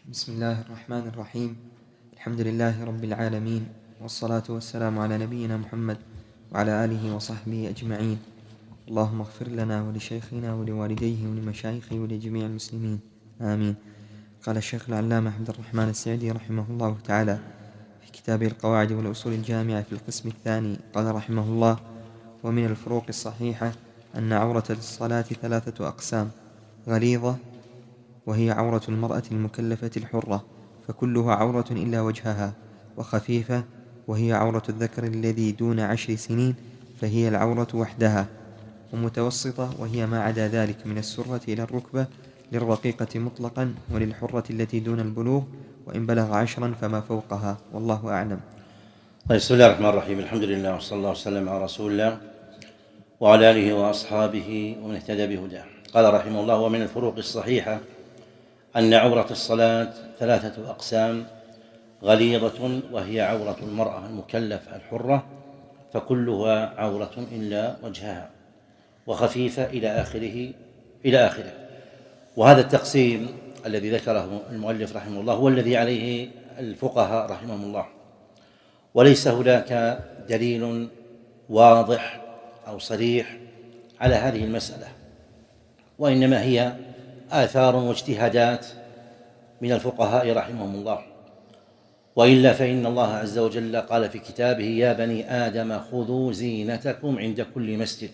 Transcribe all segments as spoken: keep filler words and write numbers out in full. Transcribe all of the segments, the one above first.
بسم الله الرحمن الرحيم. الحمد لله رب العالمين، والصلاة والسلام على نبينا محمد وعلى آله وصحبه أجمعين. اللهم اغفر لنا ولشيخنا ولوالديه ولمشايخه ولجميع المسلمين، آمين. قال الشيخ العلامة عبد الرحمن السعدي رحمه الله تعالى في كتابه القواعد والأصول الجامعة في القسم الثاني، قال رحمه الله: ومن الفروق الصحيحة أن عورة الصلاة ثلاثة أقسام: غليظة وهي عورة المرأة المكلفة الحرة فكلها عورة إلا وجهها، وخفيفة وهي عورة الذكر الذي دون عشر سنين فهي العورة وحدها، ومتوسطة وهي ما عدا ذلك من السرة إلى الركبة للرقيقة مطلقا وللحرة التي دون البلوغ، وإن بلغ عشرا فما فوقها، والله أعلم. طيب، بسم الله الرحمن الرحيم. الحمد لله وصلى الله وسلم على رسول الله وعلى آله وأصحابه ومن اهتدى بهداه. قال رحمه الله: ومن الفروق الصحيحة أن عورة الصلاة ثلاثة أقسام: غليظة وهي عورة المرأة المكلفة الحرة فكلها عورة إلا وجهها، وخفيفة إلى آخره إلى آخره. وهذا التقسيم الذي ذكره المؤلف رحمه الله هو الذي عليه الفقهاء رحمهم الله، وليس هناك دليل واضح أو صريح على هذه المسألة، وإنما هي آثار واجتهادات من الفقهاء رحمهم الله. وإلا فإن الله عز وجل قال في كتابه: يا بني آدم خذوا زينتكم عند كل مسجد،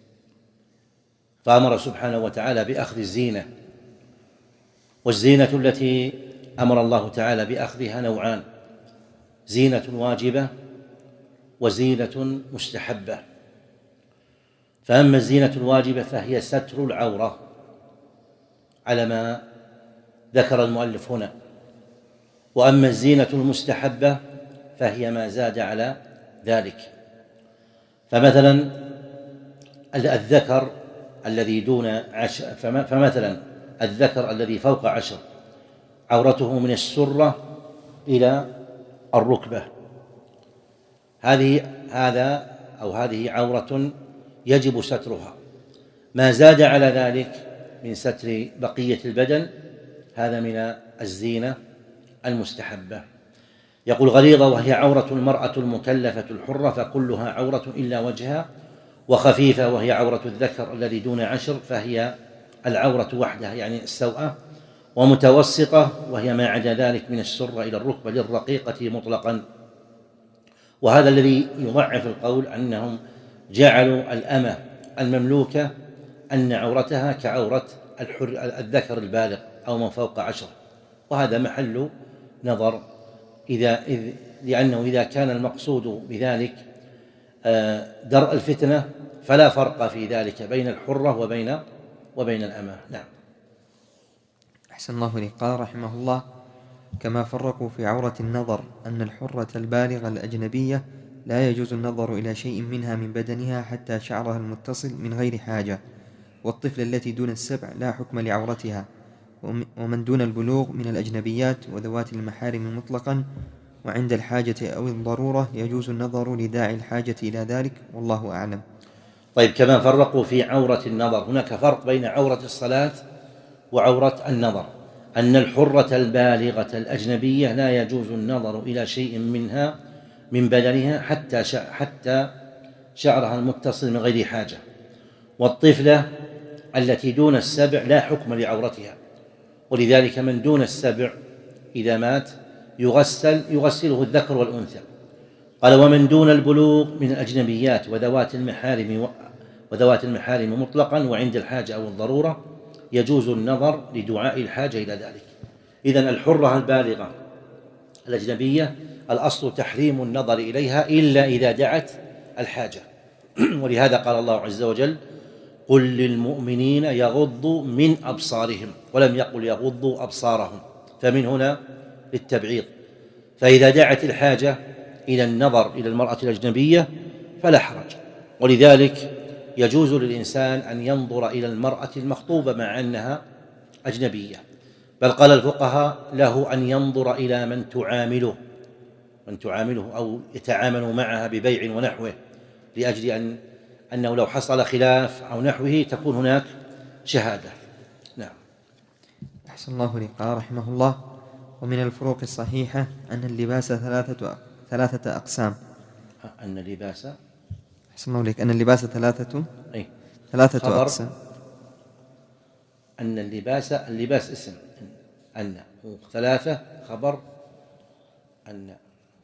فأمر سبحانه وتعالى بأخذ الزينة. والزينة التي أمر الله تعالى بأخذها نوعان: زينة واجبة وزينة مستحبة. فأما الزينة الواجبة فهي ستر العورة على ما ذكر المؤلف هنا، وأما الزينة المستحبة فهي ما زاد على ذلك. فمثلا الذكر الذي دون عشر فمثلا الذكر الذي فوق عشر عورته من السرة إلى الركبة، هذه هذا أو هذه عورة يجب سترها. ما زاد على ذلك من ستر بقية البدن هذا من الزينة المستحبة. يقول: غليظة وهي عورة المرأة المكلفة الحرة فكلها عورة إلا وجهها، وخفيفة وهي عورة الذكر الذي دون عشر فهي العورة وحدها يعني السوءة، ومتوسطة وهي ما عدا ذلك من السرة إلى الركبة للرقيقة مطلقا. وهذا الذي يضعف القول أنهم جعلوا الأمة المملوكة أن عورتها كعورة الحر الذكر البالغ أو من فوق عشر، وهذا محل نظر، إذا إذ لأنه إذا كان المقصود بذلك درء الفتنة فلا فرق في ذلك بين الحرة وبين وبين الأمة. نعم. أحسن الله إليك. قال رحمه الله: كما فرقوا في عورة النظر أن الحرة البالغة الأجنبية لا يجوز النظر إلى شيء منها من بدنها حتى شعرها المتصل من غير حاجة، والطفل التي دون السبع لا حكم لعورتها، ومن دون البلوغ من الأجنبيات وذوات المحارم مطلقا، وعند الحاجة أو الضرورة يجوز النظر لداعي الحاجة إلى ذلك، والله أعلم. طيب، كما فرقوا في عورة النظر، هناك فرق بين عورة الصلاة وعورة النظر، أن الحرة البالغة الأجنبية لا يجوز النظر إلى شيء منها من بدنها حتى حتى شعرها المتصل من غير حاجة، والطفلة التي دون السبع لا حكم لعورتها، ولذلك من دون السبع إذا مات يغسل يغسله الذكر والأنثى. قال: ومن دون البلوغ من الأجنبيات وذوات المحارم وذوات المحارم مطلقا، وعند الحاجة أو الضرورة يجوز النظر لدعاء الحاجة إلى ذلك. إذن الحرة البالغة الأجنبية الأصل تحريم النظر إليها إلا إذا دعت الحاجة. ولهذا قال الله عز وجل: قل للمؤمنين يغضوا من أبصارهم، ولم يقل يغضوا أبصارهم، فمن هنا للتبعيض. فإذا دعت الحاجة إلى النظر إلى المرأة الأجنبية فلا حرج، ولذلك يجوز للإنسان أن ينظر إلى المرأة المخطوبة مع أنها أجنبية، بل قال الفقهاء له أن ينظر إلى من تعامله من تعامله أو يتعامل معها ببيع ونحوه، لأجل أن أنه لو حصل خلاف أو نحوه تكون هناك شهادة. نعم. أحسن الله إليك. قال رحمه الله: ومن الفروق الصحيحة أن اللباس ثلاثة ثلاثة أقسام. أن اللباس أحسن الله إليك. أن اللباس ثلاثة أي ثلاثة خبر أقسام. أن اللباس اللباس اسم أن، ثلاثة خبر أن.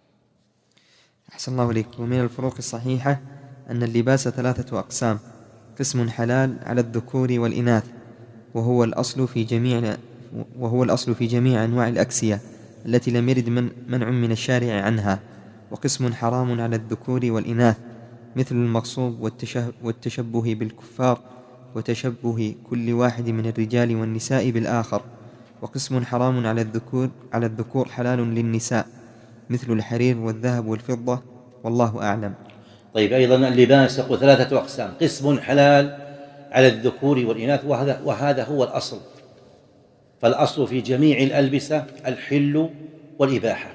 أحسن الله إليك. ومن الفروق الصحيحة أن اللباس ثلاثة أقسام: قسم حلال على الذكور والإناث وهو الأصل في جميع وهو الأصل في جميع أنواع الأكسية التي لم يرد من منع من الشارع عنها، وقسم حرام على الذكور والإناث مثل المغصوب والتشبه بالكفار وتشبه كل واحد من الرجال والنساء بالآخر، وقسم حرام على الذكور على الذكور حلال للنساء مثل الحرير والذهب والفضة، والله أعلم. طيب، أيضا اللباس يقول ثلاثة أقسام: قسم حلال على الذكور والإناث، وهذا, وهذا هو الأصل، فالأصل في جميع الألبسة الحل والإباحة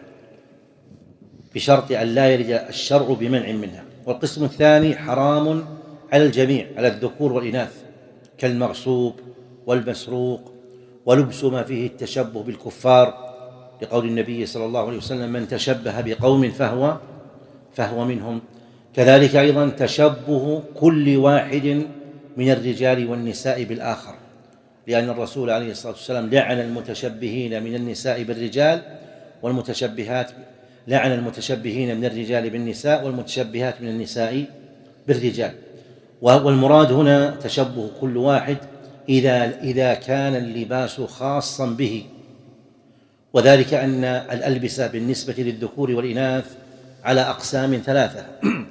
بشرط أن لا يرد الشرع بمنع منها. والقسم الثاني حرام على الجميع، على الذكور والإناث، كالمغصوب والمسروق ولبس ما فيه التشبه بالكفار، لقول النبي صلى الله عليه وسلم: من تشبه بقوم فهو فهو منهم. كذلك أيضا تشبه كل واحد من الرجال والنساء بالآخر، لأن الرسول عليه الصلاة والسلام لعن المتشبهين من النساء بالرجال، والمتشبهات لعن المتشبهين من الرجال بالنساء، والمتشبهات من النساء بالرجال. والمراد هنا تشبه كل واحد إذا إذا كان اللباس خاصا به، وذلك أن الألبسة بالنسبة للذكور والإناث على أقسام ثلاثة: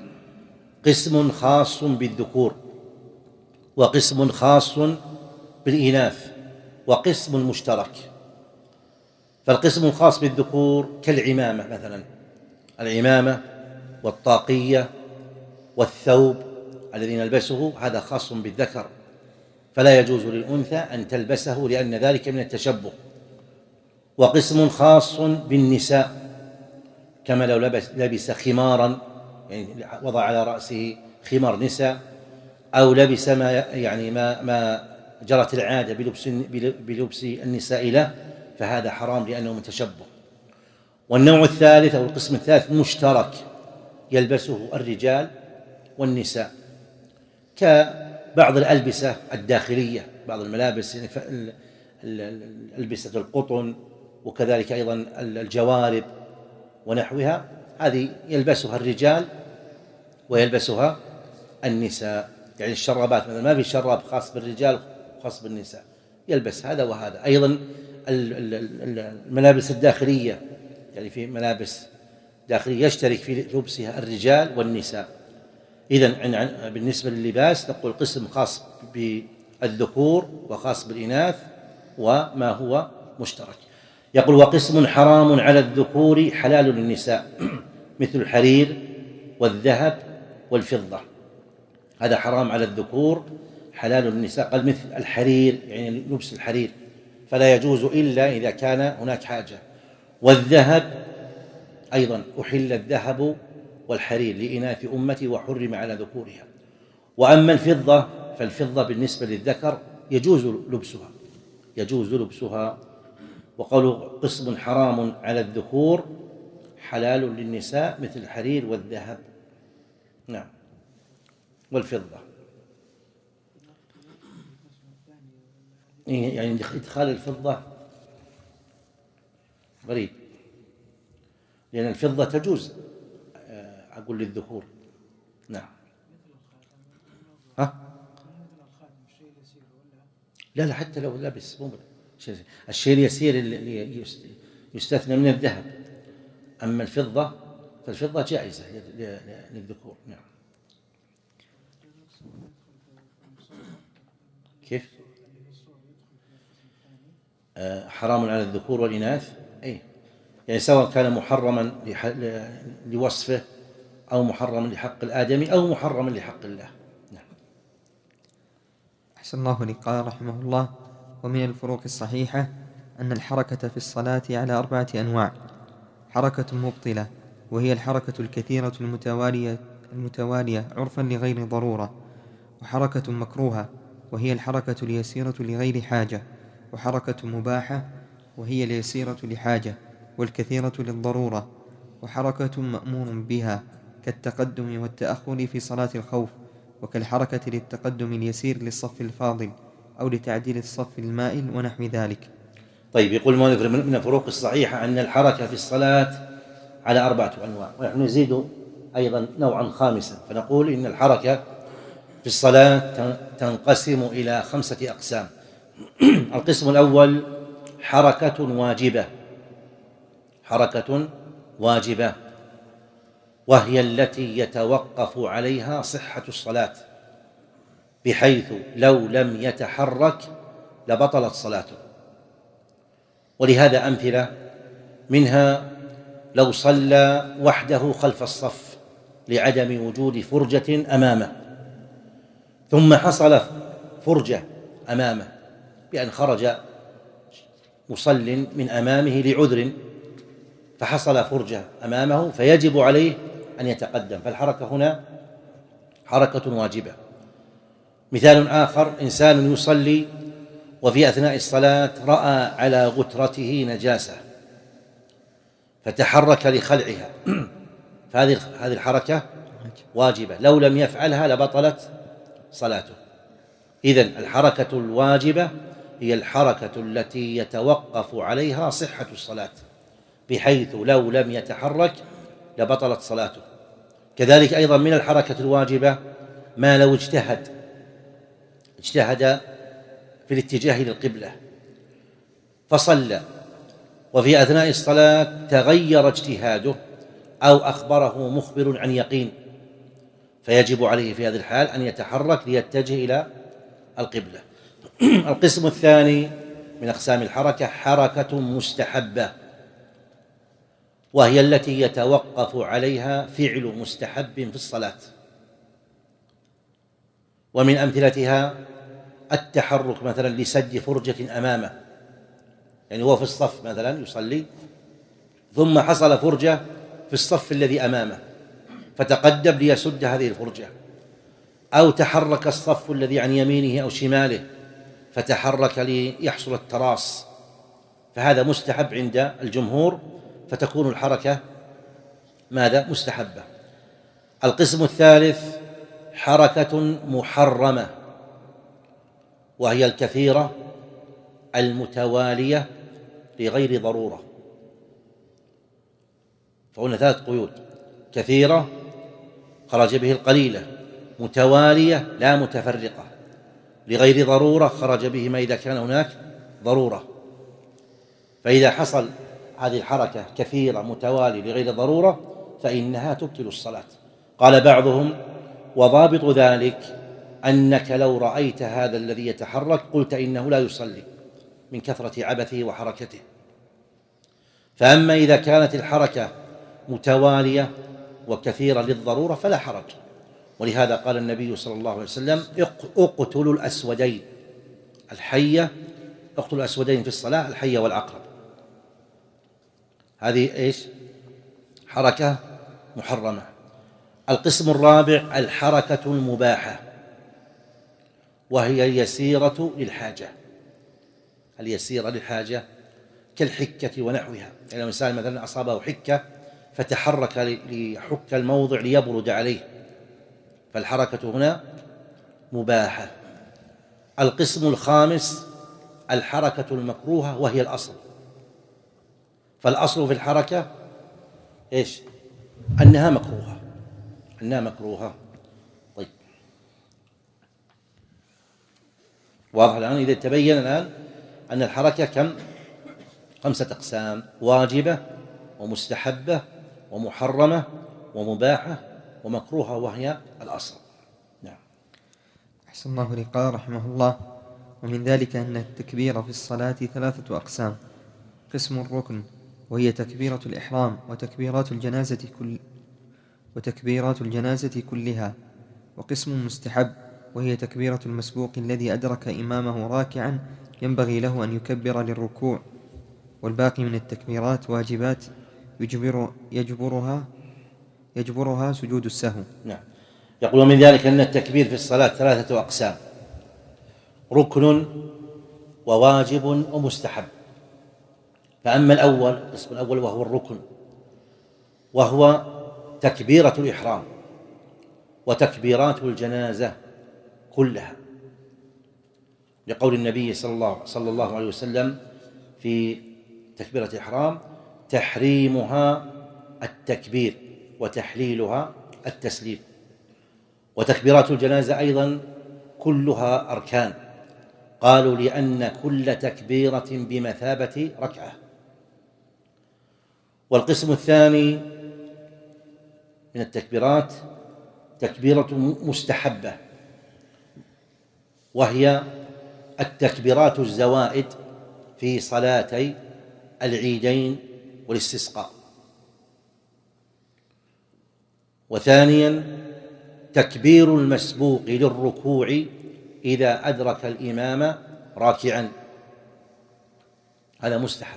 قسم خاص بالذكور، وقسم خاص بالإناث، وقسم مشترك. فالقسم الخاص بالذكور كالعمامة مثلا، العمامة والطاقية والثوب الذي نلبسه هذا خاص بالذكر، فلا يجوز للأنثى أن تلبسه لأن ذلك من التشبه. وقسم خاص بالنساء، كما لو لبس, لبس خمارا، يعني وضع على رأسه خمار نساء، أو لبس ما يعني ما ما جرت العادة بلبس بلبس النساء له، فهذا حرام لأنه من تشبه. والنوع الثالث أو القسم الثالث مشترك، يلبسه الرجال والنساء، كبعض الألبسة الداخلية، بعض الملابس، يعني ألبسة القطن، وكذلك أيضا الجوارب ونحوها، هذه يلبسها الرجال ويلبسها النساء. يعني الشرابات مثلا، ما في شراب خاص بالرجال وخاص بالنساء، يلبس هذا وهذا. أيضا الملابس الداخلية، يعني في ملابس داخلية يشترك في لبسها الرجال والنساء. إذن بالنسبة لللباس نقول قسم خاص بالذكور وخاص بالإناث وما هو مشترك. يقول: وقسم حرام على الذكور حلال للنساء مثل الحرير والذهب والفضة، هذا حرام على الذكور حلال للنساء. قال مثل الحرير، يعني لبس الحرير، فلا يجوز إلا إذا كان هناك حاجة. والذهب أيضا أحل الذهب والحرير لإناث أمتي وحرم على ذكورها. وأما الفضة فالفضة بالنسبة للذكر يجوز لبسها يجوز لبسها وقالوا قسم حرام على الذكور حلال للنساء مثل الحرير والذهب، نعم، والفضة. يعني إدخال الفضة غريب، لأن الفضة تجوز أقول للذكور، نعم. ها؟ لا لا، حتى لو لبس مو الشيء اليسير اللي يستثنى من الذهب. أما الفضة فالفضة جائزة للذكور، نعم. كيف؟ آه حرام على الذكور والإناث، أي يعني سواء كان محرما لوصفه أو محرما لحق الآدمي أو محرما لحق الله، نعم. أحسن الله لك. قال رحمه الله: ومن الفروق الصحيحة أن الحركة في الصلاة على أربعة أنواع: حركة مبطلة وهي الحركة الكثيرة المتوالية, المتوالية عرفا لغير ضرورة، وحركة مكروهة وهي الحركة اليسيرة لغير حاجة، وحركة مباحة وهي اليسيرة لحاجة والكثيرة للضرورة، وحركة مأمور بها كالتقدم والتأخر في صلاة الخوف، وكالحركة للتقدم اليسير للصف الفاضل أو لتعديل الصف المائل ونحو ذلك. طيب، يقول المؤلف من الفروق الصحيحة أن الحركة في الصلاة على أربعة أنواع، ونحن نزيد أيضا نوعا خامسا فنقول إن الحركة في الصلاة تنقسم إلى خمسة أقسام. القسم الأول حركة واجبة، حركة واجبة وهي التي يتوقف عليها صحة الصلاة، بحيث لو لم يتحرك لبطلت صلاته. ولهذا أمثلة منها لو صلى وحده خلف الصف لعدم وجود فرجة أمامه، ثم حصل فرجة أمامه بأن خرج مصل من أمامه لعذر، فحصل فرجة أمامه فيجب عليه أن يتقدم، فالحركة هنا حركة واجبة. مثال آخر، إنسان يصلي وفي أثناء الصلاة رأى على غترته نجاسة فتحرك لخلعها، فهذه هذه الحركة واجبة، لو لم يفعلها لبطلت صلاته. إذن الحركة الواجبة هي الحركة التي يتوقف عليها صحة الصلاة، بحيث لو لم يتحرك لبطلت صلاته. كذلك أيضا من الحركة الواجبة ما لو اجتهد اجتهد في الاتجاه للقبلة فصلى، وفي أثناء الصلاة تغير اجتهاده أو أخبره مخبر عن يقين، فيجب عليه في هذه الحال أن يتحرك ليتجه إلى القبلة. القسم الثاني من أقسام الحركة حركة مستحبة، وهي التي يتوقف عليها فعل مستحب في الصلاة، ومن أمثلتها التحرك مثلا لسد فرجة أمامه، يعني هو في الصف مثلا يصلي ثم حصل فرجة في الصف الذي أمامه فتقدم ليسد هذه الفرجة، أو تحرك الصف الذي عن يمينه أو شماله فتحرك ليحصل التراص، فهذا مستحب عند الجمهور، فتكون الحركة ماذا؟ مستحبة. القسم الثالث حركة محرمة، وهي الكثيرة المتوالية لغير ضرورة. فقلنا ثلاث قيود: كثيرة خرج به القليلة، متوالية لا متفرقة، لغير ضرورة خرج به ما إذا كان هناك ضرورة. فإذا حصل هذه الحركة كثيرة متوالية لغير ضرورة فإنها تبطل الصلاة. قال بعضهم: وضابط ذلك أنك لو رأيت هذا الذي يتحرك قلت إنه لا يصلي من كثرة عبثه وحركته. فأما إذا كانت الحركة متوالية وكثيرة للضرورة فلا حرج، ولهذا قال النبي صلى الله عليه وسلم: اقتلوا الأسودين، الحية، اقتلوا الأسودين في الصلاة، الحية والعقرب. هذه إيش؟ حركة محرمة. القسم الرابع الحركة المباحة، وهي اليسيرة للحاجة، اليسيرة للحاجة كالحكة ونحوها. يعني لو إنسان مثلا أصابه حكة فتحرك ليحك الموضع ليبرد عليه، فالحركة هنا مباحة. القسم الخامس الحركة المكروهة، وهي الأصل. فالأصل في الحركة إيش؟ أنها مكروهة، أنها مكروهة. طيب، واضح الآن؟ إذا تبين الآن أن الحركة كم؟ خمسة أقسام: واجبة ومستحبة ومحرمة ومباحة ومكروهة، وهي الأصل. نعم. أحسن الله إليك. قال رحمه الله: ومن ذلك أن التكبير في الصلاة ثلاثة أقسام: قسم الركن، وهي تكبيرة الإحرام وتكبيرات الجنازة كل وتكبيرات الجنازة كلها، وقسم مستحب، وهي تكبيرة المسبوق الذي أدرك إمامه راكعا ينبغي له أن يكبر للركوع، والباقي من التكبيرات واجبات يجبر يجبرها يجبرها سجود السهو. نعم. يقول من ذلك أن التكبير في الصلاة ثلاثة فأما الأول القسم الأول وهو الركن، وهو تكبيرة الإحرام وتكبيرات الجنازة كلها، لقول النبي صلى الله, صلى الله عليه وسلم في تكبيرة الإحرام: تحريمها التكبير وتحليلها التسليم. وتكبيرات الجنازة أيضا كلها أركان، قالوا لأن كل تكبيرة بمثابة ركعة. والقسم الثاني من التكبيرات تكبيرة مستحبة، وهي التكبيرات الزوائد في صلاتي العيدين والاستسقاء. وثانيا تكبير المسبوق للركوع إذا أدرك الإمام راكعا، هذا مستحب.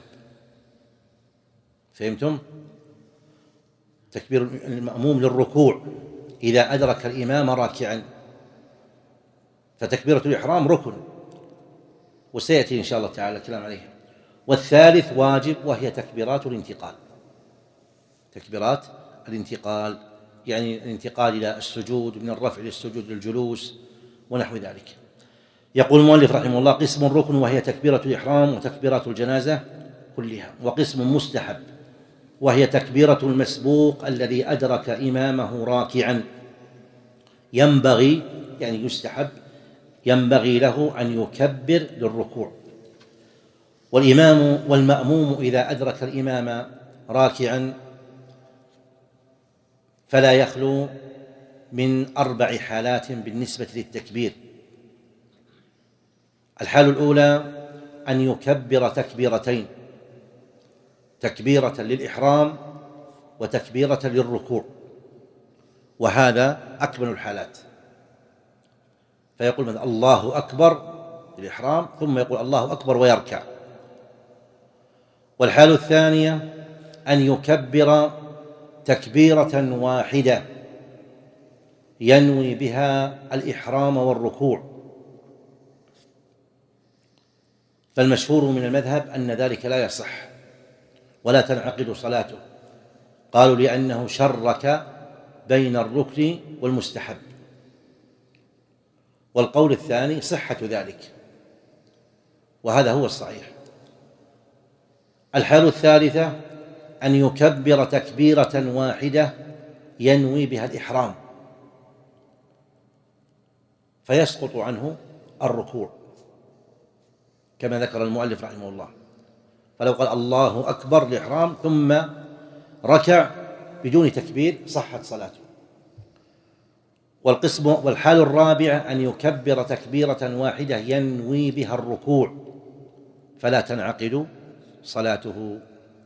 فهمتم؟ تكبير المأموم للركوع إذا أدرك الإمام راكعا، فتكبيرة الإحرام ركن، وسيأتي إن شاء الله تعالى الكلام عليها. والثالث واجب، وهي تكبيرات الانتقال. تكبيرات الانتقال يعني الانتقال إلى السجود، من الرفع للسجود للجلوس ونحو ذلك. يقول المؤلف رحمه الله: قسم الركن وهي تكبيرة الإحرام وتكبيرات الجنازة كلها. وقسم مستحب وهي تكبيرة المسبوق الذي أدرك إمامه راكعا، ينبغي يعني يستحب ينبغي له أن يكبر للركوع. والإمام والمأموم إذا أدرك الإمام راكعا فلا يخلو من أربع حالات بالنسبة للتكبير. الحال الأولى أن يكبر تكبيرتين: تكبيرة للإحرام وتكبيرة للركوع، وهذا أكمل الحالات. فيقول مثلا الله أكبر للإحرام، ثم يقول الله أكبر ويركع. والحال الثانية أن يكبر تكبيرة واحدة ينوي بها الإحرام والركوع، فالمشهور من المذهب أن ذلك لا يصح ولا تنعقد صلاته، قالوا لأنه شرك بين الركن والمستحب. والقول الثاني صحة ذلك، وهذا هو الصحيح. الحال الثالثة أن يكبر تكبيرة واحدة ينوي بها الإحرام، فيسقط عنه الركوع كما ذكر المؤلف رحمه الله. فلو قال الله أكبر للإحرام ثم ركع بدون تكبير صحت صلاته. والقسم والحال الرابعة أن يكبر تكبيرة واحدة ينوي بها الركوع، فلا تنعقد صلاته.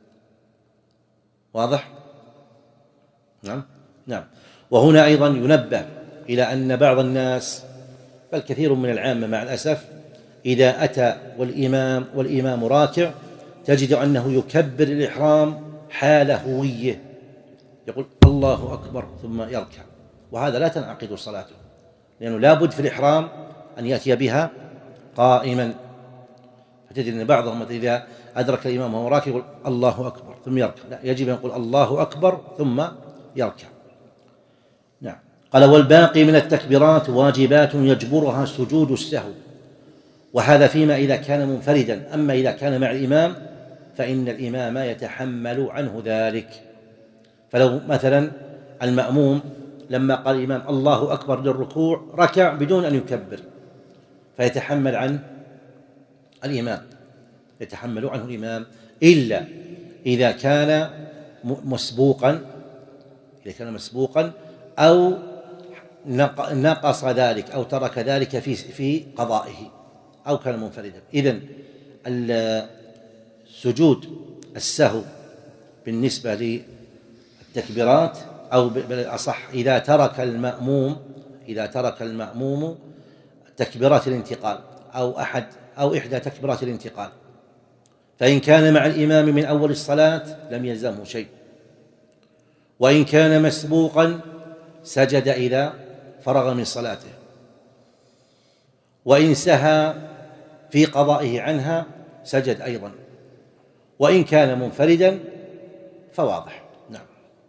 واضح؟ نعم نعم. وهنا أيضا ينبه إلى أن بعض الناس، بل كثير من العامة مع الأسف، إذا أتى والإمام والإمام راكع تجد أنه يكبر الإحرام حال هوية، يقول الله أكبر ثم يركع، وهذا لا تنعقد صلاته، لأنه لا بد في الإحرام أن يأتي بها قائما. فتجد أن بعضهم إذا أدرك الإمام وهو راكع يقول الله أكبر ثم يركع، لا، يجب أن يقول الله أكبر ثم يركع. نعم. قال: والباقي من التكبيرات واجبات يجبرها سجود السهو، وهذا فيما إذا كان منفردا. أما إذا كان مع الإمام فإن الإمام يتحمل عنه ذلك. فلو مثلا المأموم لما قال الإمام الله أكبر للركوع ركع بدون أن يكبر، فيتحمل عن الإمام يتحمل عنه الإمام، إلا إذا كان مسبوقا إذا كان مسبوقا أو نقص ذلك أو ترك ذلك في في قضائه أو كان منفردا. إذن السجود السهو بالنسبة للتكبيرات، أو بالأصح إذا ترك المأموم إذا ترك المأموم تكبيرات الانتقال أو أحد أو إحدى تكبيرات الانتقال، فإن كان مع الإمام من أول الصلاة لم يلزمه شيء، وإن كان مسبوقا سجد إذا فرغ من صلاته، وإن سهى في قضائه عنها سجد أيضا، وإن كان منفردا فواضح. نعم.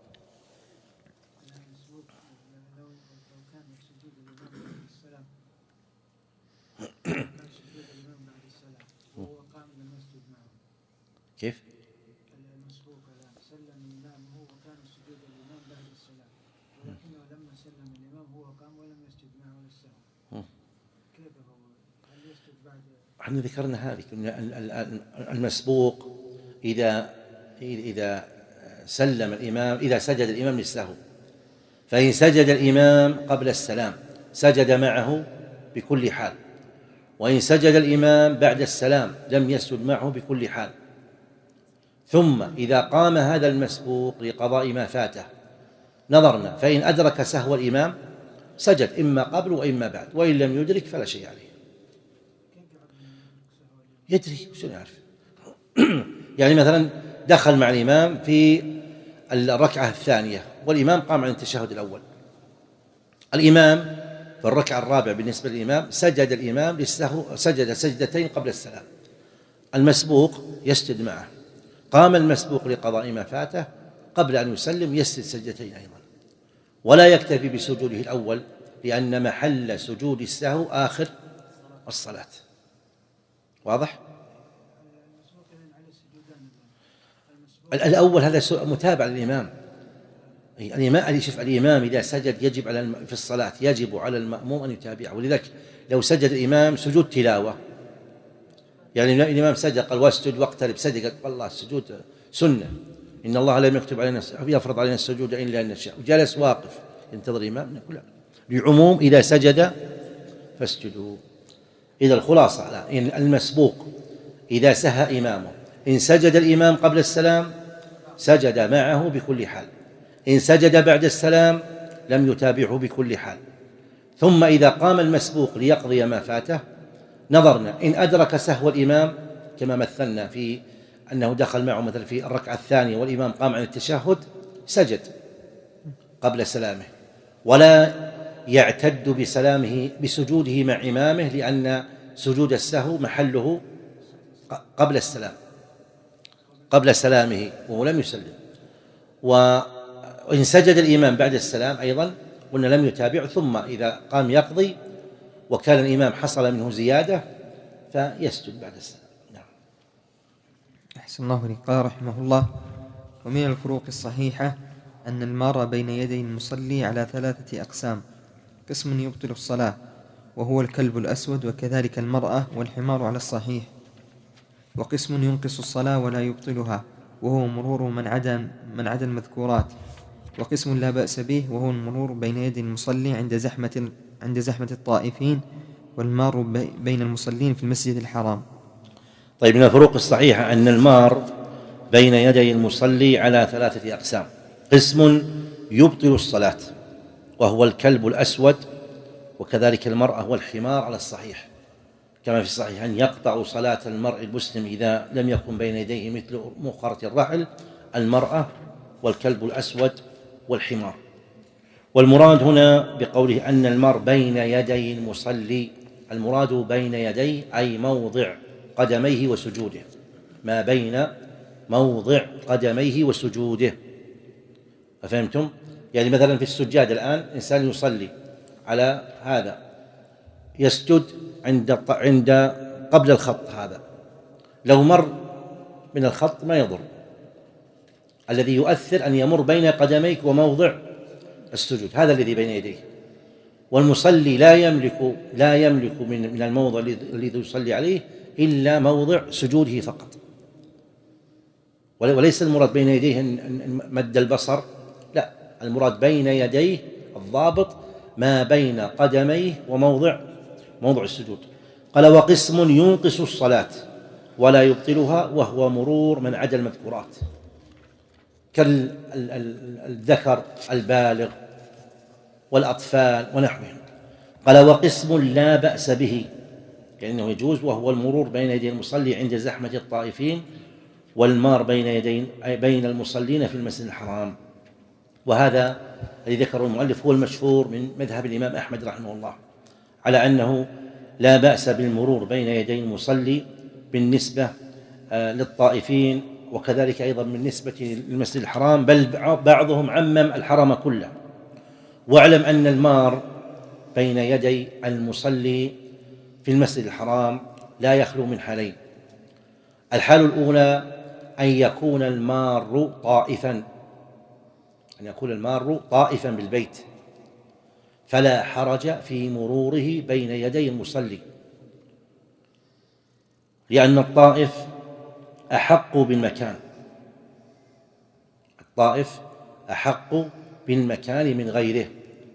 كيف؟ المسبوق سلم الإمام هو وكان سجود الإمام بعد السلام، ولكنه لما سلم الإمام هو قام ولم يسجد معه للسهو، كيف هو؟ هل يسجد بعد؟ احنا ذكرنا هذه المسبوق إذا إذا سلم الإمام إذا سجد الإمام للسهو، فإن سجد الإمام قبل السلام سجد معه بكل حال، وإن سجد الإمام بعد السلام لم يسجد معه بكل حال. ثم إذا قام هذا المسبوق لقضاء ما فاته نظرنا، فإن أدرك سهو الإمام سجد إما قبل وإما بعد، وإن لم يدرك فلا شيء عليه. يدري شو يعرف يعني مثلا دخل مع الإمام في الركعة الثانية والإمام قام عن التشهد الأول، الإمام في الركعة الرابعة بالنسبة للإمام سجد الإمام للسهو، سجد سجدتين قبل السلام، المسبوق يسجد معه، قام المسبوق لقضاء ما فاته قبل أن يسلم يسجد سجدتين أيضا، ولا يكتفي بسجوده الأول لأن محل سجود السهو آخر الصلاة. واضح؟ الأول هذا متابع للإمام، الإمام شوف الإمام إذا سجد يجب على في الصلاة يجب على المأموم أن يتابعه، ولذلك لو سجد الإمام سجود تلاوة، يعني الإمام سجد قال واسجد واقترب، سجد قال والله السجود سنة، إن الله لم يكتب علينا يفرض علينا السجود إلا أن نشاء، وجلس واقف ينتظر الإمام، نقول لعموم إذا سجد فاسجدوا. إذا الخلاصة المسبوق إذا سهى إمامه إن سجد الإمام قبل السلام سجد معه بكل حال، إن سجد بعد السلام لم يتابعه بكل حال. ثم إذا قام المسبوق ليقضي ما فاته نظرنا، إن أدرك سهو الإمام كما مثلنا في أنه دخل معه مثلا في الركعة الثانية والإمام قام عن التشهد سجد قبل سلامه، ولا يعتد بسلامه بسجوده مع إمامه لأن سجود السهو محله قبل السلام قبل سلامه وهو لم يسلم. وإن سجد الإمام بعد السلام أيضا قلنا لم يتابع، ثم إذا قام يقضي وكان الإمام حصل منه زيادة فيسجد بعد السلام. نعم. أحسن الله إليك. قال رحمه الله: ومن الفروق الصحيحة أن المار بين يدي المصلي على ثلاثة أقسام: قسم يبطل الصلاة وهو الكلب الأسود وكذلك المرأة والحمار على الصحيح، وقسم ينقص الصلاة ولا يبطلها وهو مرور من عدا من عدا المذكورات، وقسم لا بأس به وهو المرور بين يدي المصلي عند زحمة عند زحمة الطائفين والمار بين المصلين في المسجد الحرام. طيب، من الفروق الصحيحة أن المار بين يدي المصلي على ثلاثة أقسام: قسم يبطل الصلاة وهو الكلب الأسود وكذلك المرأة والحمار على الصحيح، كما في الصحيح أن يقطع صلاة المرء المسلم إذا لم يكن بين يديه مثل مؤخرة الرحل المرأة والكلب الأسود والحمار. والمراد هنا بقوله أن المار بين يدي المصلي، المراد بين يديه أي موضع قدميه وسجوده، ما بين موضع قدميه وسجوده. أفهمتم؟ يعني مثلا في السجاد الآن إنسان يصلي على هذا يسجد عند عند قبل الخط، هذا لو مر من الخط ما يضر، الذي يؤثر أن يمر بين قدميك وموضع السجود، هذا الذي بين يديه. والمصلي لا يملك لا يملك من من الموضع الذي يصلي عليه إلا موضع سجوده فقط، وليس المراد بين يديه مد البصر، لا، المراد بين يديه الضابط ما بين قدميه وموضع موضع السجود. قال: وقسم ينقص الصلاة ولا يبطلها وهو مرور من عدا المذكورات كالذكر البالغ والأطفال ونحوهم. قال: وقسم لا بأس به، لأنه يجوز، وهو المرور بين يدي المصلي عند زحمة الطائفين والمار بين يدي بين المصلين في المسجد الحرام. وهذا الذي ذكره المؤلف هو المشهور من مذهب الإمام أحمد رحمه الله، على أنه لا بأس بالمرور بين يدي المصلي بالنسبة للطائفين وكذلك أيضا بالنسبة للمسجد الحرام، بل بعضهم عمم الحرم كله. واعلم أن المار بين يدي المصلي في المسجد الحرام لا يخلو من حالين: الحال الأولى أن يكون المار طائفا أن يكون المار طائفا بالبيت، فلا حرج في مروره بين يدي المصلي، لأن الطائف أحق بالمكان الطائف أحق بالمكان من غيره.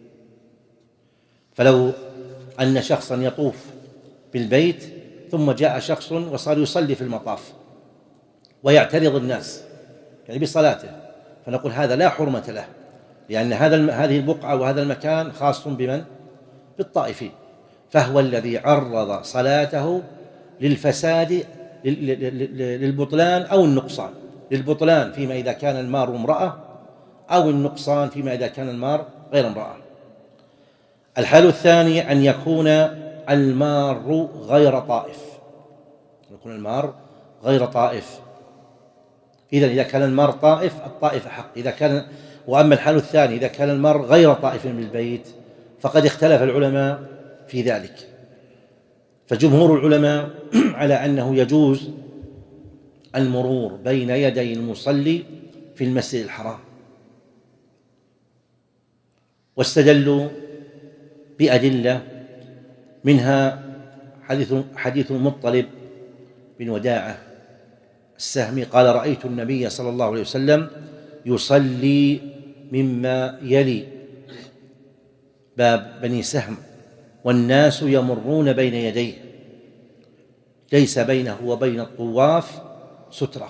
فلو أن شخصا يطوف بالبيت ثم جاء شخص وصار يصلي في المطاف ويعترض الناس يعني بصلاته، فنقول هذا لا حرمة له، لأن هذا هذه البقعة وهذا المكان خاص بمن؟ بالطائفين، فهو الذي عرض صلاته للفساد، للبطلان أو النقصان، للبطلان فيما إذا كان المار امرأة، أو النقصان فيما إذا كان المار غير امرأة. الحال الثاني أن يكون المار غير طائف يكون المار غير طائف إذن إذا كان المار طائف الطائف أحق. إذا كان وأما الحال الثاني إذا كان المار غير طائف من البيت فقد اختلف العلماء في ذلك، فجمهور العلماء على أنه يجوز المرور بين يدي المصلي في المسجد الحرام، واستدلوا بأدلة منها حديث حديث المطلب بن وداعة السهمي قال: رأيت النبي صلى الله عليه وسلم يصلي مما يلي باب بني سهم والناس يمرون بين يديه ليس بينه وبين الطواف سترة.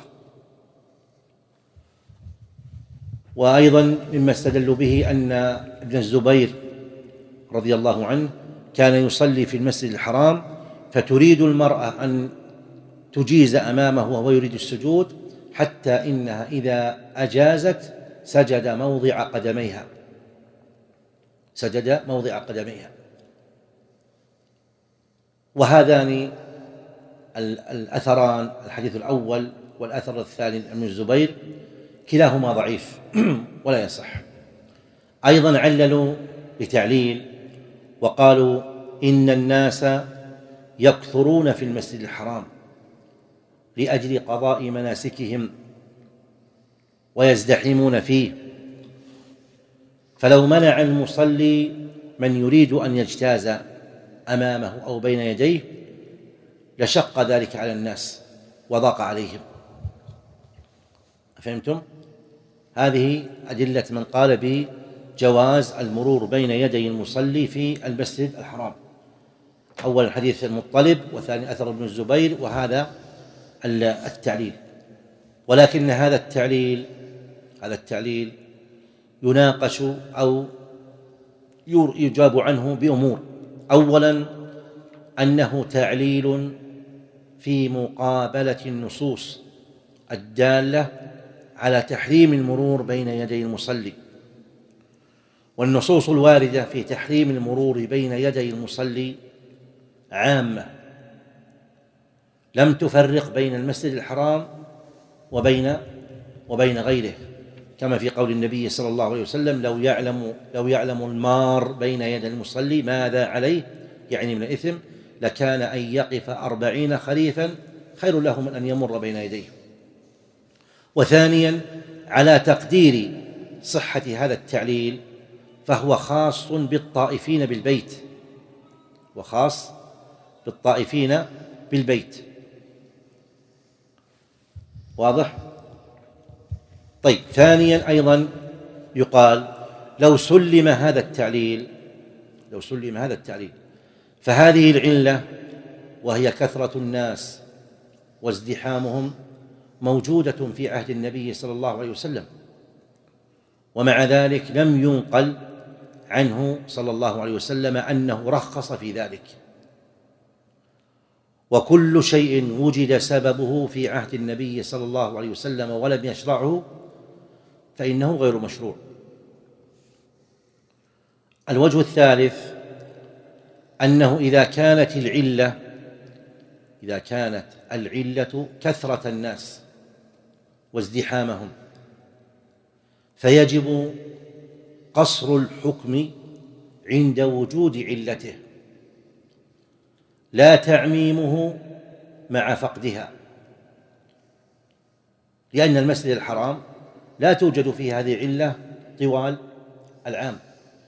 وأيضا مما استدلوا به أن ابن الزبير رضي الله عنه كان يصلي في المسجد الحرام فتريد المرأة أن تجيز أمامه وهو يريد السجود، حتى إنها إذا أجازت سجد موضع قدميها سجد موضع قدميها وهذان الأثران، الحديث الأول والأثر الثاني من الزبير، كلاهما ضعيف ولا يصح. أيضا عللوا بتعليل وقالوا: إن الناس يكثرون في المسجد الحرام لأجل قضاء مناسكهم ويزدحمون فيه، فلو منع المصلي من يريد أن يجتاز أمامه أو بين يديه لشق ذلك على الناس وضاق عليهم. فهمتم؟ هذه أدلة من قال بجواز المرور بين يدي المصلي في المسجد الحرام: أولا حديث المطلب، وثاني أثر ابن الزبير، وهذا التعليل. ولكن هذا التعليل هذا التعليل يناقش أو يجاب عنه بأمور: أولا أنه تعليل في مقابلة النصوص الدالة على تحريم المرور بين يدي المصلي، والنصوص الواردة في تحريم المرور بين يدي المصلي عامة لم تفرق بين المسجد الحرام وبين وبين غيره، كما في قول النبي صلى الله عليه وسلم: لو يعلم لو يعلم المار بين يدي المصلي ماذا عليه، يعني من الإثم، لكان أن يقف أربعين خريفا خير له من أن يمر بين يديه. وثانيا على تقدير صحة هذا التعليل فهو خاص بالطائفين بالبيت وخاص بالطائفين بالبيت. واضح؟ طيب، ثانيا أيضا يقال: لو سلم هذا التعليل لو سلم هذا التعليل فهذه العلة وهي كثرة الناس وازدحامهم موجودة في عهد النبي صلى الله عليه وسلم، ومع ذلك لم ينقل عنه صلى الله عليه وسلم أنه رخص في ذلك. وكل شيء وجد سببه في عهد النبي صلى الله عليه وسلم ولم يشرعه فإنه غير مشروع. الوجه الثالث أنه إذا كانت العلة إذا كانت العلة كثرة الناس وازدحامهم، فيجب قصر الحكم عند وجود علته، لا تعميمه مع فقدها، لأن المسجد الحرام لا توجد فيه هذه العلة طوال العام.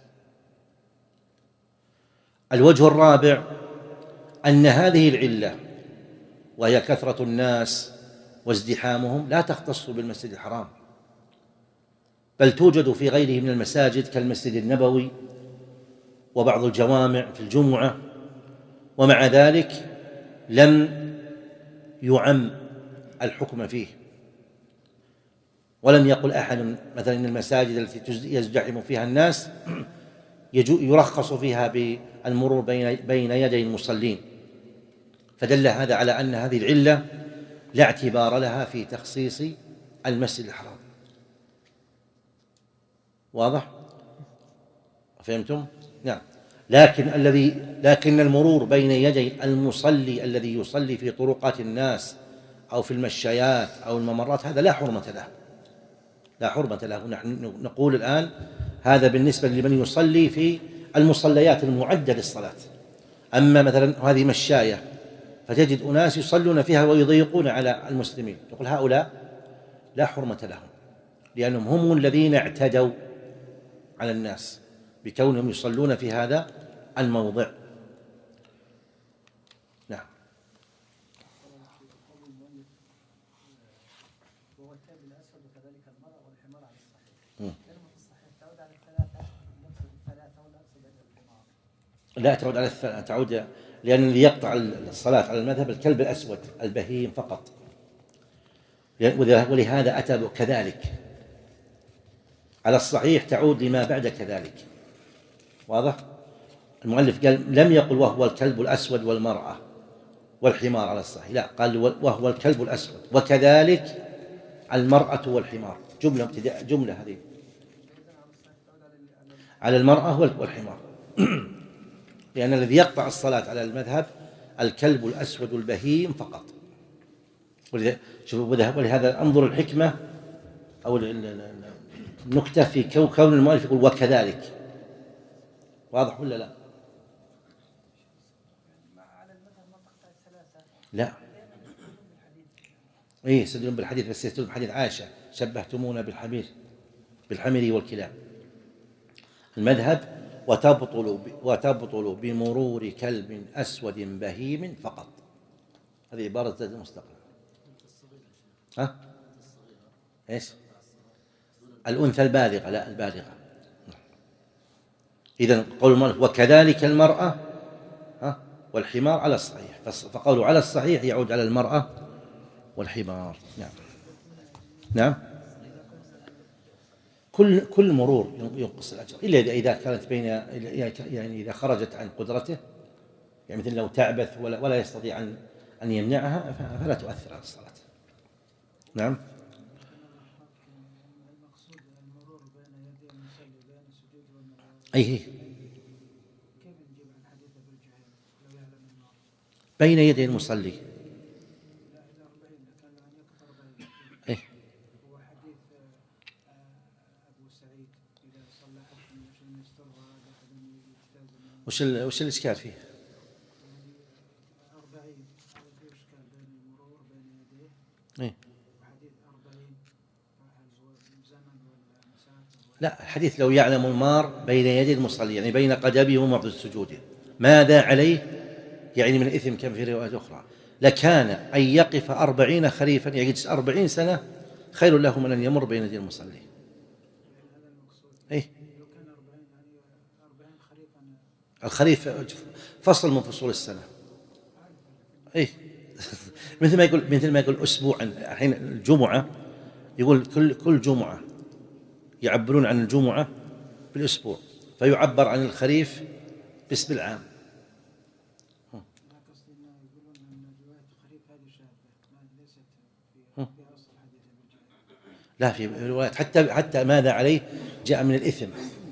الوجه الرابع أن هذه العلة وهي كثرة الناس وازدحامهم لا تختص بالمسجد الحرام، بل توجد في غيره من المساجد كالمسجد النبوي وبعض الجوامع في الجمعة، ومع ذلك لم يعم الحكم فيه، ولم يقل أحد مثلا إن المساجد التي يزدحم فيها الناس يرخص فيها بالمرور بين يدي المصلين، فدل هذا على أن هذه العلة لا اعتبار لها في تخصيص المسجد الحرام. واضح؟ فهمتم؟ نعم. لكن الذي لكن المرور بين يدي المصلي الذي يصلي في طرقات الناس أو في المشايات أو الممرات هذا لا حرمة له، لا حرمة له. نحن نقول الآن هذا بالنسبة لمن يصلي في المصليات المعدة للصلاة. أما مثلا هذه مشاية فتجد أناس يصلون فيها ويضيقون على المسلمين، يقول هؤلاء لا حرمة لهم، لأنهم هم الذين اعتدوا على الناس بكونهم يصلون في هذا الموضع. نعم. لا تعود على الثلاثة، تعود لأن الذي يقطع الصلاة على المذهب الكلب الأسود البهيم فقط، ولهذا أتى كذلك. على الصحيح تعود لما بعد كذلك. واضح؟ المؤلف قال لم يقل وهو الكلب الأسود والمرأة والحمار على الصحيح، لا، قال وهو الكلب الأسود وكذلك المرأة والحمار، جملة جملة هذه على المرأة والحمار لأن الذي يقطع الصلاة على المذهب الكلب الأسود البهيم فقط. ولهذا انظر الحكمة أو النكتة في كون المؤلف يقول وكذلك. واضح ولا لا؟ لا، إيه يستدلون بالحديث، بس يستدلون بحديث عائشة شبهتمونا بالحمير بالحمير والكلاب. المذهب وتبطل وتبطل بمرور كلب أسود بهيم فقط. هذه عبارة زاد المستقنع. ها؟ إيش؟ الأنثى البالغة، لا البالغة. إذن قول المؤلف وكذلك المرأة ها والحمار على الصحيح، فقولوا على الصحيح يعود على المرأة والحمار. نعم. نعم. كل كل مرور ينقص الأجر إلا إذا كانت بين يعني إذا خرجت عن قدرته، يعني مثل لو تعبث ولا ولا يستطيع أن أن يمنعها فلا تؤثر على الصلاة. نعم. أي بين يدي المصلي. أي. وش وش الإشكال فيه؟ إيه؟ لا، الحديث لو يعلم المار بين يدي المصلي يعني بين قدمه وموضع السجود ماذا عليه، يعني من الإثم كما في رواية أخرى، لكان أن يقف أربعين خريفا يجلس أربعين سنة خير له من أن يمر بين يدي المصلي. إيه؟ الخريف فصل من فصول السنة. إيه؟ مثل ما يقول مثل ما يقول أسبوعا. الحين الجمعة يقول كل كل جمعة يعبرون عن الجمعة بالأسبوع، فيعبر عن الخريف باسم العام. لا، في روايات حتى حتى ماذا عليه جاء من الإثم.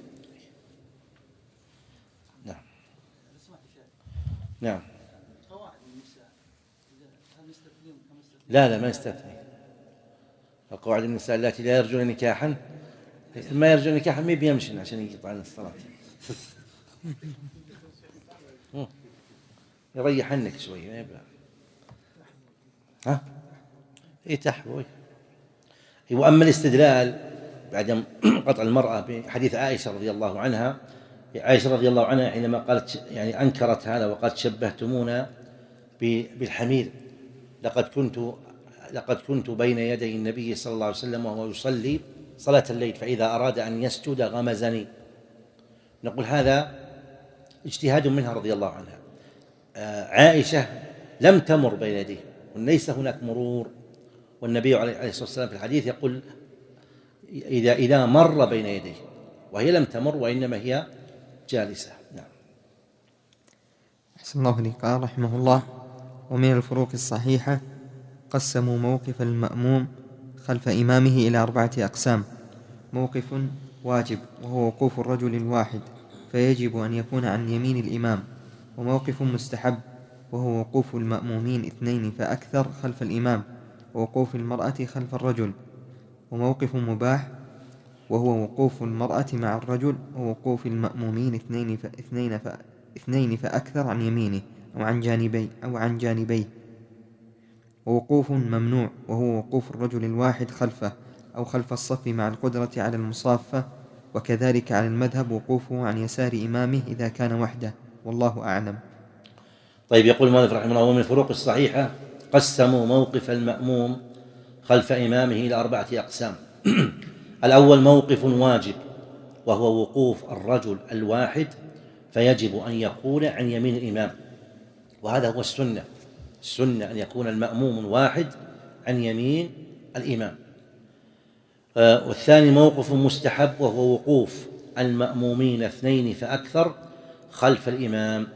نعم. نعم. لا لا ما يستثني. وقواعد النساء اللاتي لا يرجون نكاحا، ما يرجون نكاحا ما بيمشي عشان يقطع عن الصلاة، يريح عنك شوي ما يبقى ها إيه تحوي. وأما الاستدلال بعد قطع المرأة بحديث عائشة رضي الله عنها، عائشة رضي الله عنها حينما قالت يعني أنكرت هذا وقد شبهتمونا بالحمير، لقد كنت لقد كنت بين يدي النبي صلى الله عليه وسلم وهو يصلي صلاة الليل فإذا أراد أن يسجد غمزني. نقول هذا اجتهاد منها رضي الله عنها. عائشة لم تمر بين يديه وليس هناك مرور، والنبي عليه الصلاة والسلام في الحديث يقول إذا إذا مر بين يديه، وهي لم تمر وإنما هي جالسة. نعم. أحسن الله إليك. قال رحمه الله: ومن الفروق الصحيحة قسموا موقف المأموم خلف إمامه إلى أربعة أقسام: موقف واجب وهو وقوف الرجل الواحد فيجب أن يكون عن يمين الإمام، وموقف مستحب وهو وقوف المأمومين اثنين فأكثر خلف الإمام، ووقوف المرأة خلف الرجل، وموقف مباح وهو وقوف المرأة مع الرجل ووقوف المأمومين اثنين فاثنين اثنين فأكثر عن يمينه أو عن جانبي أو عن جانبيه، ووقوف ممنوع وهو وقوف الرجل الواحد خلفه أو خلف الصف مع القدرة على المصافة، وكذلك على المذهب وقوفه عن يسار إمامه إذا كان وحده، والله أعلم. طيب، يقول المؤلف رحمه الله: ومن الفروق الصحيحة قسموا موقف المأموم خلف إمامه إلى أربعة أقسام. الأول موقف واجب وهو وقوف الرجل الواحد فيجب أن يكون عن يمين الإمام، وهذا هو السنة. السنة أن يكون المأموم الواحد عن يمين الإمام. والثاني موقف مستحب وهو وقوف المأمومين اثنين فأكثر خلف الإمام،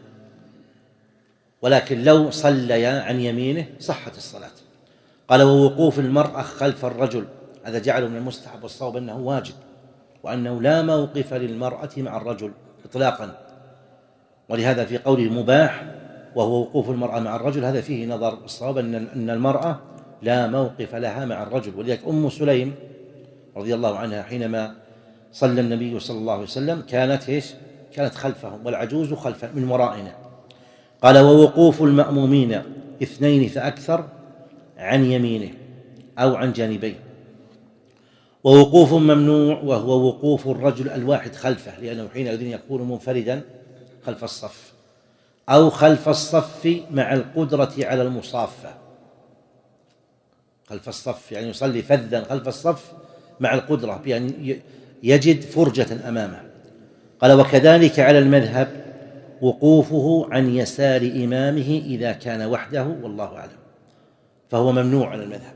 ولكن لو صليا عن يمينه صحت الصلاة. قال: ووقوف المرأة خلف الرجل، هذا جعله من المستحب، والصواب أنه واجب، وأنه لا موقف للمرأة مع الرجل إطلاقا، ولهذا في قوله مباح وهو وقوف المرأة مع الرجل هذا فيه نظر. الصواب أن المرأة لا موقف لها مع الرجل، ولذلك أم سليم رضي الله عنها حينما صلى النبي صلى الله عليه وسلم كانت إيش؟ كانت خلفهم، والعجوز خلف من ورائنا. قال: ووقوف المأمومين اثنين فأكثر عن يمينه أو عن جانبيه، ووقوف ممنوع وهو وقوف الرجل الواحد خلفه، لأنه حينئذ يكون منفردا خلف الصف أو خلف الصف مع القدرة على المصافة. خلف الصف يعني يصلي فذا خلف الصف مع القدرة بأن يجد فرجة أمامه. قال: وكذلك على المذهب وقوفه عن يسار إمامه إذا كان وحده، والله أعلم، فهو ممنوع على المذهب.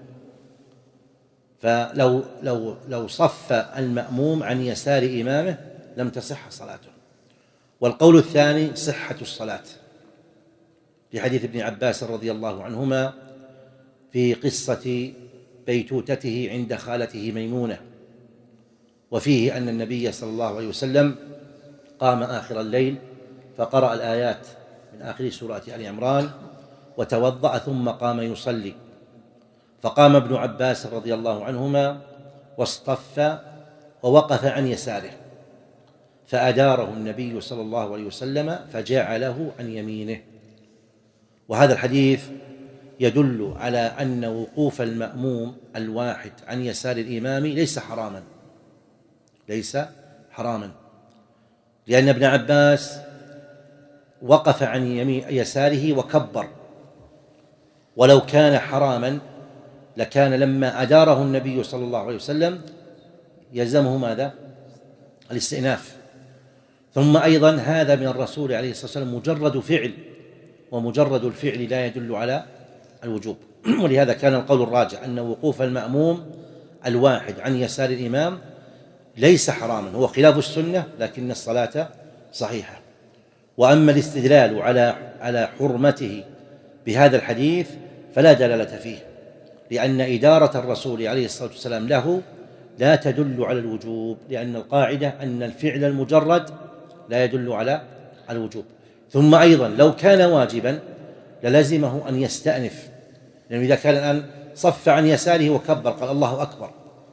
فلو لو لو صف المأموم عن يسار إمامه لم تصح صلاته. والقول الثاني صحة الصلاة، في حديث ابن عباس رضي الله عنهما في قصة بيتوتته عند خالته ميمونة، وفيه أن النبي صلى الله عليه وسلم قام آخر الليل فقرأ الآيات من آخر سورة آل عمران وتوضأ ثم قام يصلي، فقام ابن عباس رضي الله عنهما واصطف ووقف عن يساره، فأداره النبي صلى الله عليه وسلم فجعله عن يمينه. وهذا الحديث يدل على أن وقوف المأموم الواحد عن يسار الإمام ليس حراما، ليس حراما، لأن ابن عباس وقف عن يمين يساره وكبر، ولو كان حراما لكان لما أداره النبي صلى الله عليه وسلم يلزمه ماذا؟ الاستئناف. ثم أيضا هذا من الرسول عليه الصلاة والسلام مجرد فعل، ومجرد الفعل لا يدل على الوجوب. ولهذا كان القول الراجح أن وقوف المأموم الواحد عن يسار الإمام ليس حراما، هو خلاف السنة لكن الصلاة صحيحة. وأما الاستدلال على على حرمته بهذا الحديث فلا دلالة فيه، لأن إدارة الرسول عليه الصلاة والسلام له لا تدل على الوجوب، لأن القاعدة أن الفعل المجرد لا يدل على الوجوب. ثم أيضا لو كان واجبا للزمه أن يستأنف، لأنه إذا كان الآن صف عن يساره وكبر قال الله أكبر.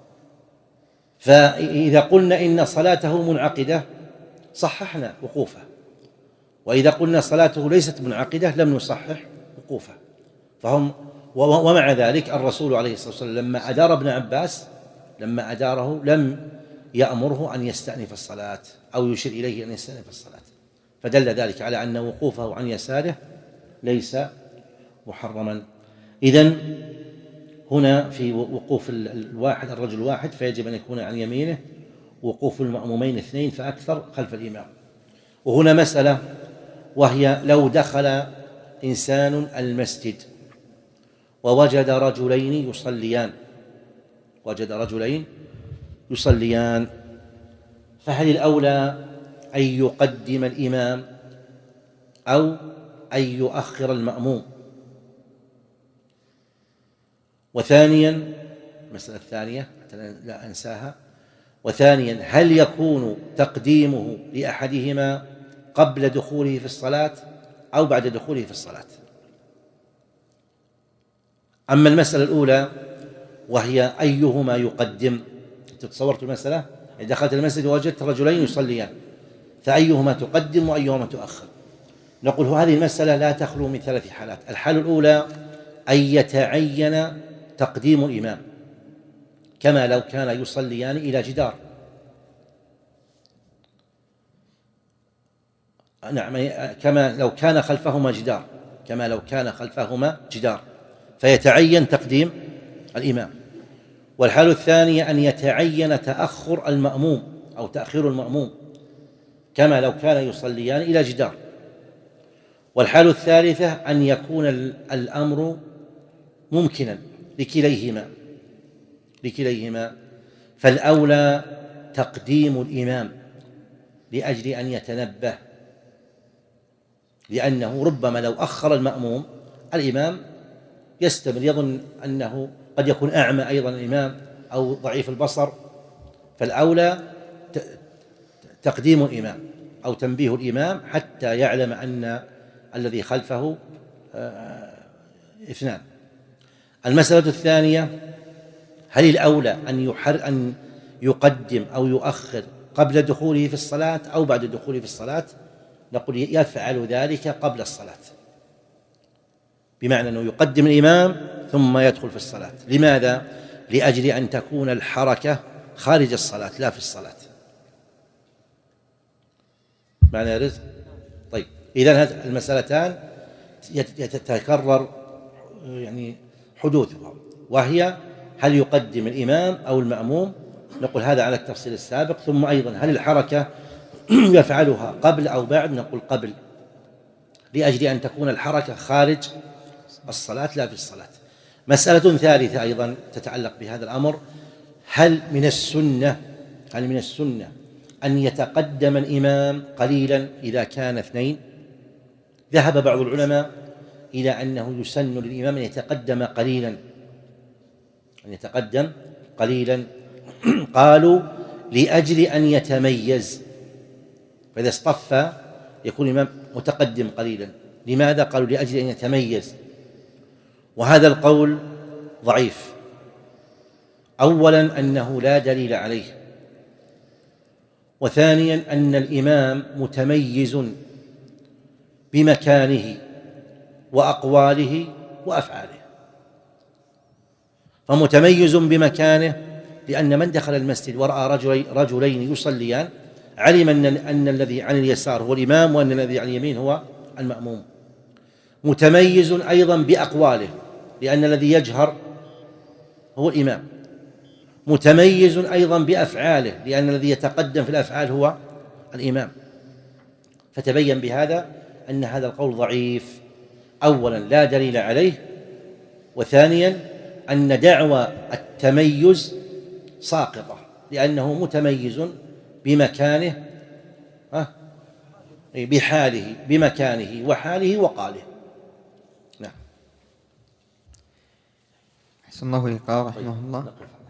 فإذا قلنا إن صلاته منعقدة صححنا وقوفه، وإذا قلنا صلاته ليست منعقدة لم نصحح وقوفه. فهم ومع ذلك الرسول عليه الصلاة والسلام لما أدار ابن عباس لما أداره لم يأمره أن يستأنف الصلاة أو يشير إليه أن يستأنف الصلاة، فدل ذلك على أن وقوفه عن يساره ليس محرما. إذن هنا في وقوف الواحد الرجل الواحد فيجب أن يكون عن يمينه، وقوف المأمومين اثنين فأكثر خلف الإمام. وهنا مسألة وهي لو دخل إنسان المسجد ووجد رجلين يصليان وجد رجلين يصليان فهل الأولى أن يقدم الإمام أو أن يؤخر المأموم؟ وثانيا المسألة الثانية لا أنساها، وثانيا هل يكون تقديمه لأحدهما قبل دخوله في الصلاة أو بعد دخوله في الصلاة؟ أما المسألة الأولى وهي أيهما يقدم، تصورت المسألة إذا دخلت المسجد ووجدت رجلين يصليان فأيهما تقدم وأيهما تؤخر؟ نقول هذه المسألة لا تخلو من ثلاث حالات. الحالة الأولى أن يتعين تقديم الإمام كما لو كان يصليان إلى جدار، نعم كما لو كان خلفهما جدار كما لو كان خلفهما جدار فيتعين تقديم الإمام. والحالة الثانية أن يتعين تأخر المأموم أو تأخير المأموم كما لو كان يصليان إلى جدار. والحالة الثالثة أن يكون الأمر ممكنا لكليهما لكليهما فالأولى تقديم الإمام لأجل أن يتنبه، لأنه ربما لو أخر المأموم الإمام يستمر يظن أنه قد يكون أعمى أيضا الإمام أو ضعيف البصر، فالأولى تقديم الإمام أو تنبيه الإمام حتى يعلم أن الذي خلفه اثنان. المسألة الثانية هل الأولى أن يحر أن يقدم أو يؤخر قبل دخوله في الصلاة أو بعد دخوله في الصلاة؟ نقول يفعل ذلك قبل الصلاة، بمعنى أنه يقدم الإمام ثم يدخل في الصلاة. لماذا؟ لأجل أن تكون الحركة خارج الصلاة لا في الصلاة. معنى رزق. طيب إذن هذه المسألتان يتكرر يعني حدوثها، وهي هل يقدم الإمام أو المأموم؟ نقول هذا على التفصيل السابق. ثم أيضا هل الحركة يفعلها قبل أو بعد؟ نقول قبل، لأجل أن تكون الحركة خارج الصلاة لا في الصلاة. مسألة ثالثة أيضا تتعلق بهذا الأمر، هل من السنة هل من السنة أن يتقدم الإمام قليلا إذا كان اثنين؟ ذهب بعض العلماء إلى أنه يسن للإمام أن يتقدم قليلا أن يتقدم قليلا قالوا لأجل أن يتميز، فإذا اصطف يكون الإمام متقدم قليلا. لماذا؟ قالوا لأجل أن يتميز. وهذا القول ضعيف. أولا أنه لا دليل عليه، وثانيا أن الإمام متميز بمكانه وأقواله وأفعاله. فمتميز بمكانه لأن من دخل المسجد ورأى رجلي رجلين يصليان علم أن, أن الذي عن اليسار هو الإمام وأن الذي عن اليمين هو المأموم. متميز أيضا بأقواله لأن الذي يجهر هو الإمام. متميز أيضا بأفعاله لأن الذي يتقدم في الأفعال هو الإمام. فتبين بهذا أن هذا القول ضعيف. أولا لا دليل عليه، وثانيا أن دعوى التميز ساقطة لأنه متميز بمكانه بحاله بمكانه وحاله وقاله. نعم. أحسن الله إليك رحمه الله.